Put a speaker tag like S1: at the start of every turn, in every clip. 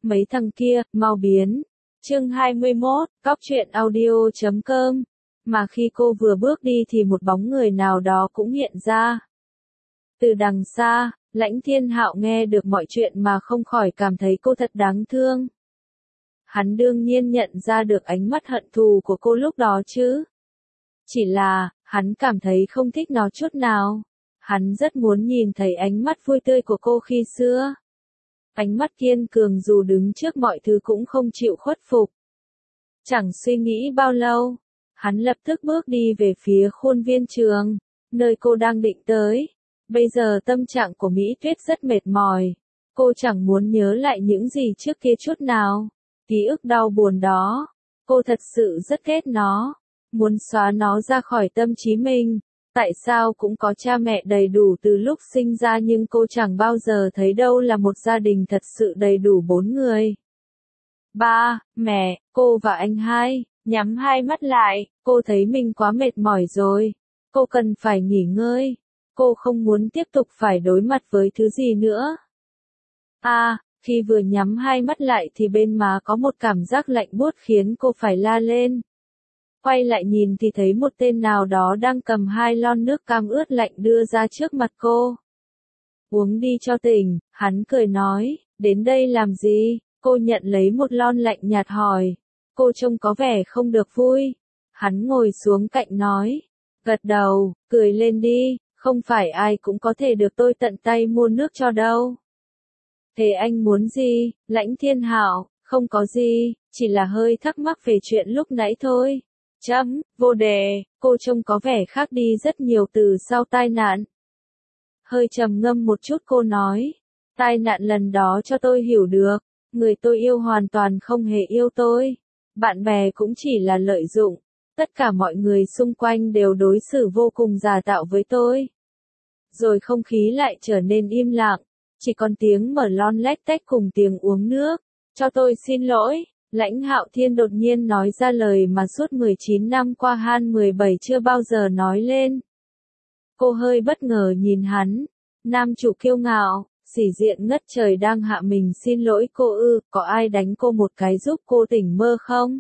S1: mấy thằng kia, mau biến. Chương 21, Góc truyện audio.com. Mà khi cô vừa bước đi thì một bóng người nào đó cũng hiện ra. Từ đằng xa, Lãnh Thiên Hạo nghe được mọi chuyện mà không khỏi cảm thấy cô thật đáng thương. Hắn đương nhiên nhận ra được ánh mắt hận thù của cô lúc đó chứ. Chỉ là, hắn cảm thấy không thích nó chút nào. Hắn rất muốn nhìn thấy ánh mắt vui tươi của cô khi xưa. Ánh mắt kiên cường dù đứng trước mọi thứ cũng không chịu khuất phục. Chẳng suy nghĩ bao lâu, hắn lập tức bước đi về phía khuôn viên trường, nơi cô đang định tới. Bây giờ tâm trạng của Mỹ Tuyết rất mệt mỏi. Cô chẳng muốn nhớ lại những gì trước kia chút nào. Ký ức đau buồn đó, cô thật sự rất ghét nó. Muốn xóa nó ra khỏi tâm trí mình. Tại sao cũng có cha mẹ đầy đủ từ lúc sinh ra nhưng cô chẳng bao giờ thấy đâu là một gia đình thật sự đầy đủ 4 người. Ba, mẹ, cô và anh hai, nhắm hai mắt lại, cô thấy mình quá mệt mỏi rồi. Cô cần phải nghỉ ngơi. Cô không muốn tiếp tục phải đối mặt với thứ gì nữa. Khi vừa nhắm hai mắt lại thì bên má có một cảm giác lạnh buốt khiến cô phải la lên. Quay lại nhìn thì thấy một tên nào đó đang cầm 2 lon nước cam ướt lạnh đưa ra trước mặt cô. Uống đi cho tỉnh, hắn cười nói, đến đây làm gì? Cô nhận lấy một lon lạnh nhạt hỏi. Cô trông có vẻ không được vui. Hắn ngồi xuống cạnh nói, gật đầu, cười lên đi, không phải ai cũng có thể được tôi tận tay mua nước cho đâu. Thế anh muốn gì? Lãnh Thiên Hạo, không có gì, chỉ là hơi thắc mắc về chuyện lúc nãy thôi. Vô đề, cô trông có vẻ khác đi rất nhiều từ sau tai nạn. Hơi trầm ngâm một chút cô nói, tai nạn lần đó cho tôi hiểu được, người tôi yêu hoàn toàn không hề yêu tôi. Bạn bè cũng chỉ là lợi dụng, tất cả mọi người xung quanh đều đối xử vô cùng giả tạo với tôi. Rồi không khí lại trở nên im lặng, chỉ còn tiếng mở lon lách tách cùng tiếng uống nước. Cho tôi xin lỗi. Lãnh Hạo Thiên đột nhiên nói ra lời mà suốt 19 năm qua Han 17 chưa bao giờ nói lên. Cô hơi bất ngờ nhìn hắn. Nam chủ kiêu ngạo, sĩ diện ngất trời đang hạ mình xin lỗi cô ư, có ai đánh cô một cái giúp cô tỉnh mơ không?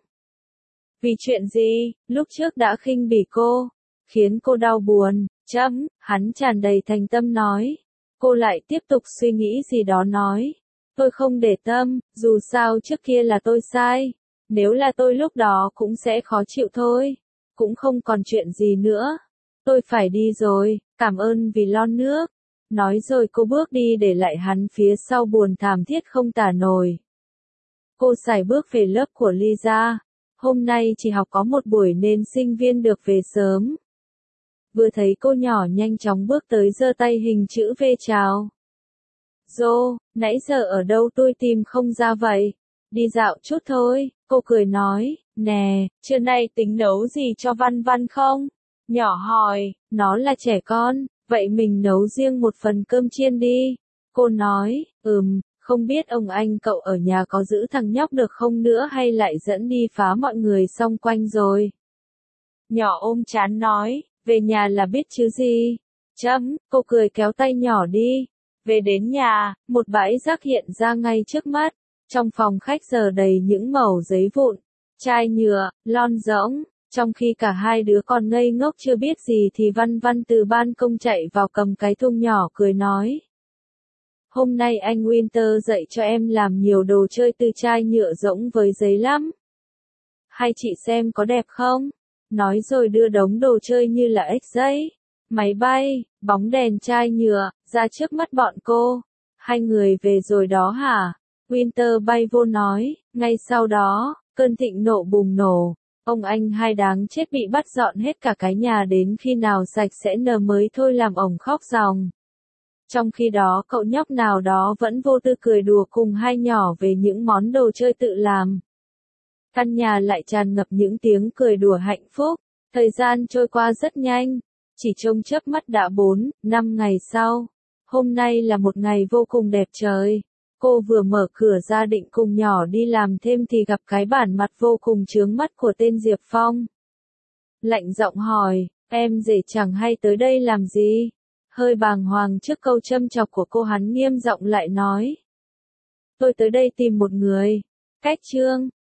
S1: Vì chuyện gì, lúc trước đã khinh bỉ cô, khiến cô đau buồn, hắn tràn đầy thành tâm nói. Cô lại tiếp tục suy nghĩ gì đó nói. Tôi không để tâm, dù sao trước kia là tôi sai. Nếu là tôi lúc đó cũng sẽ khó chịu thôi. Cũng không còn chuyện gì nữa. Tôi phải đi rồi, cảm ơn vì lon nước. Nói rồi cô bước đi để lại hắn phía sau buồn thảm thiết không tả nổi. Cô sải bước về lớp của Lisa. Hôm nay chỉ học có một buổi nên sinh viên được về sớm. Vừa thấy cô nhỏ nhanh chóng bước tới giơ tay hình chữ V chào. Dô, nãy giờ ở đâu tôi tìm không ra vậy? Đi dạo chút thôi, cô cười nói, nè, trưa nay tính nấu gì cho Văn Văn không? Nhỏ hỏi, nó là trẻ con, vậy mình nấu riêng một phần cơm chiên đi. Cô nói, không biết ông anh cậu ở nhà có giữ thằng nhóc được không nữa hay lại dẫn đi phá mọi người xung quanh rồi. Nhỏ ôm chán nói, về nhà là biết chứ gì. Cô cười kéo tay nhỏ đi. Về đến nhà, một bãi rác hiện ra ngay trước mắt. Trong phòng khách giờ đầy những mẩu giấy vụn, chai nhựa, lon rỗng. Trong khi cả hai đứa còn ngây ngốc chưa biết gì thì Văn Văn từ ban công chạy vào cầm cái thùng nhỏ cười nói. Hôm nay anh Winter dạy cho em làm nhiều đồ chơi từ chai nhựa rỗng với giấy lắm. Hay chị xem có đẹp không? Nói rồi đưa đống đồ chơi như là ếch giấy, máy bay, bóng đèn chai nhựa, ra trước mắt bọn cô. Hai người về rồi đó hả? Winter bay vô nói, ngay sau đó, cơn thịnh nộ bùng nổ. Ông anh hai đáng chết bị bắt dọn hết cả cái nhà đến khi nào sạch sẽ nờ mới thôi làm ổng khóc ròng. Trong khi đó cậu nhóc nào đó vẫn vô tư cười đùa cùng hai nhỏ về những món đồ chơi tự làm. Căn nhà lại tràn ngập những tiếng cười đùa hạnh phúc. Thời gian trôi qua rất nhanh, chỉ trông chớp mắt đã 4-5 ngày sau. Hôm nay là một ngày vô cùng đẹp trời. Cô vừa mở cửa ra định cùng nhỏ đi làm thêm thì gặp cái bản mặt vô cùng chướng mắt của tên Diệp Phong. Lạnh giọng hỏi, em rể chẳng hay tới đây làm gì? Hơi bàng hoàng trước câu châm chọc của cô hắn nghiêm giọng lại nói. Tôi tới đây tìm một người. Cách chương